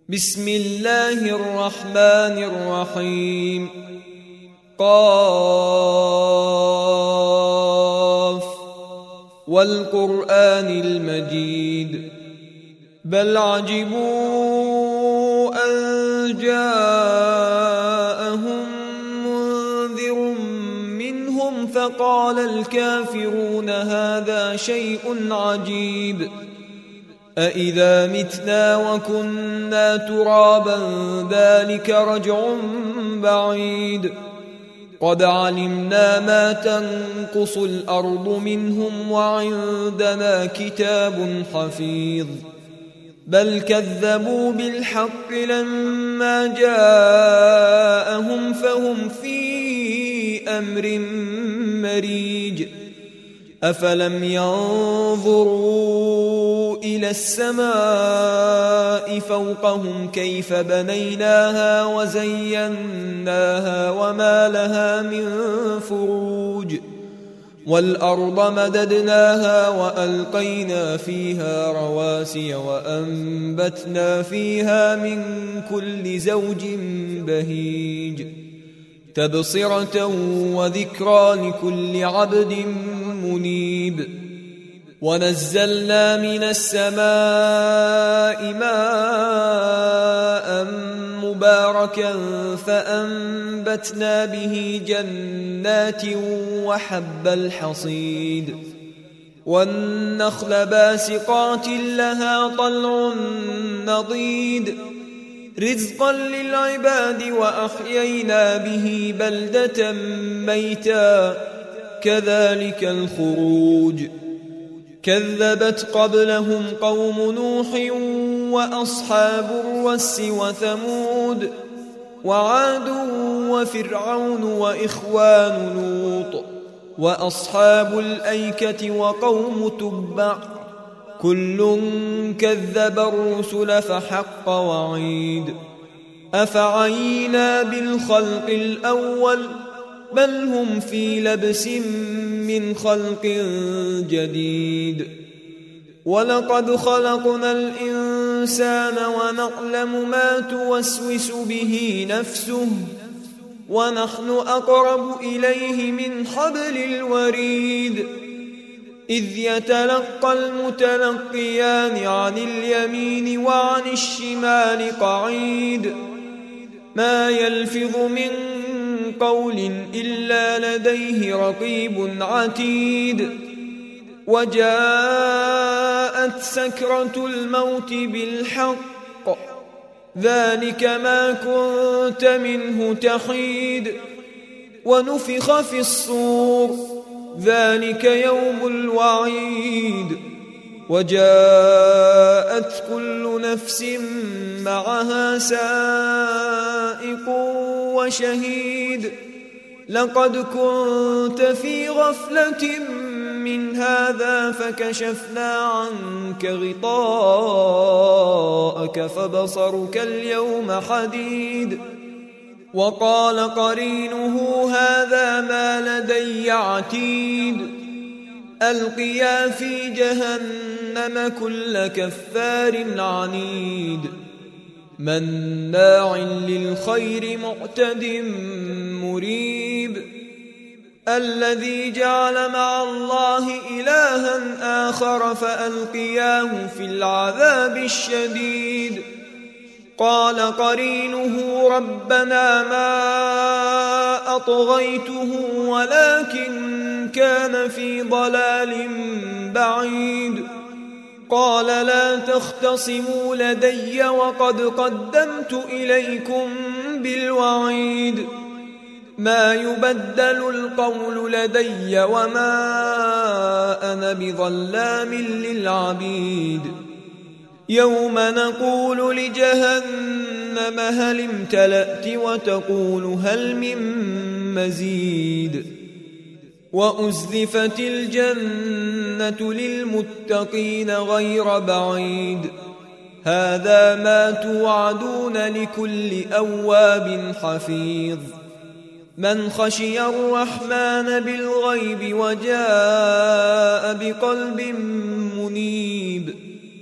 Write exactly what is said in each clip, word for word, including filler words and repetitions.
بسم الله الرحمن الرحيم. قاف والقرآن المجيد بل عجبوا أن جاءهم منذر منهم فقال الكافرون هذا شيء عجيب أإذا متنا وكنا ترابا ذلك رجع بعيد قد علمنا ما تنقص الأرض منهم وعندنا كتاب حفيظ بل كذبوا بالحق لما جاءهم فهم في أمر مريج أفلم ينظروا إلى السماء فوقهم كيف بنيناها وزيناها وما لها من فروج والأرض مددناها وألقينا فيها رواسي وأنبتنا فيها من كل زوج بهيج تبصرة وذكرى لكل عبد منيب ونزلنا من السماء ماء مباركا فأنبتنا به جنات وحب الحصيد والنخل باسقات لها طلع نضيد رزقا للعباد وأحيينا به بلدة ميتا كذلك الخروج كذبت قبلهم قوم نوح وأصحاب الرس وثمود وعاد وفرعون وإخوان لوط وأصحاب الأيكة وقوم تبع كل كذب الرسل فحق وعيد أفعينا بالخلق الأول بل هم في لبس من خلق جديد ولقد خلقنا الإنسان ونعلم ما توسوس به نفسه ونحن أقرب إليه من حبل الوريد إذ يتلقى المتلقيان عن اليمين وعن الشمال قعيد ما يلفظ من قول إلا لديه رقيب عتيد وجاءت سكرة الموت بالحق ذلك ما كنت منه تحيد ونفخ في الصور ذلك يوم الوعيد وجاءت كل نفس معها سائق وشهيد لقد كنت في غفلة من هذا فكشفنا عنك غطاءك فبصرك اليوم حديد وقال قرينه هذا ما لدي عتيد ألقيا في جهنم كل كفار عنيد مناع للخير معتد مريب الذي جعل مع الله إلها آخر فألقياه في العذاب الشديد قال قرينه ربنا ما أطغيته ولكن كان في ضلال بعيد قال لا تختصموا لدي وقد قدمت إليكم بالوعيد ما يبدل القول لدي وما أنا بظلام للعبيد يوم نقول لجهنم هل امتلأت وتقول هل من مزيد وأزلفت الجنة للمتقين غير بعيد هذا ما توعدون لكل أواب حفيظ من خشي الرحمن بالغيب وجاء بقلب منيب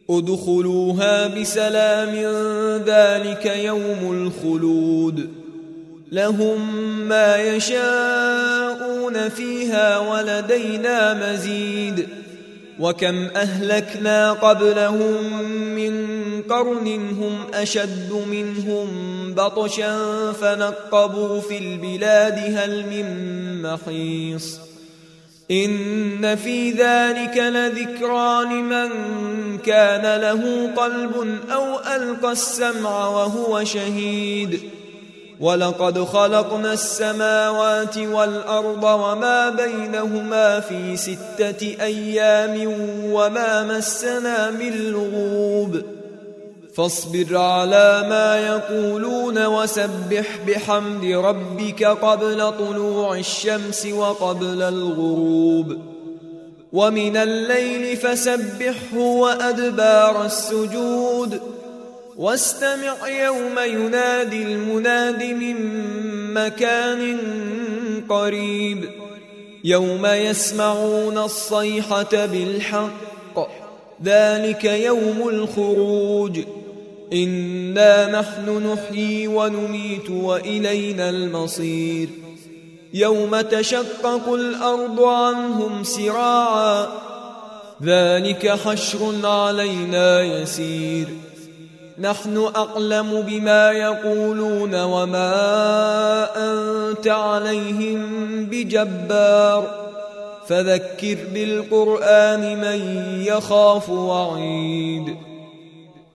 ادخلوها بسلام ذلك يوم الخلود لهم ما يشاءون فيها ولدينا مزيد وكم أهلكنا قبلهم من قرن هم أشد منهم بطشا فنقبوا في البلاد هل من محيص إن في ذلك لذكرى لمن كان له قلب أو ألقى السمع وهو شهيد ولقد خلقنا السماوات والأرض وما بينهما في ستة أيام وما مسنا من لغوب فاصبر على ما يقولون وسبح بحمد ربك قبل طلوع الشمس وقبل الغروب ومن الليل فسبحه وأدبار السجود واستمع يوم ينادي المناد من مكان قريب يوم يسمعون الصيحة بالحق ذلك يوم الخروج إنا نحن نحيي ونميت وإلينا المصير يوم تشقق الأرض عنهم سراعا ذلك حشر علينا يسير نحن أعلم بما يقولون وما أنت عليهم بجبار فذكر بالقرآن من يخاف وعيد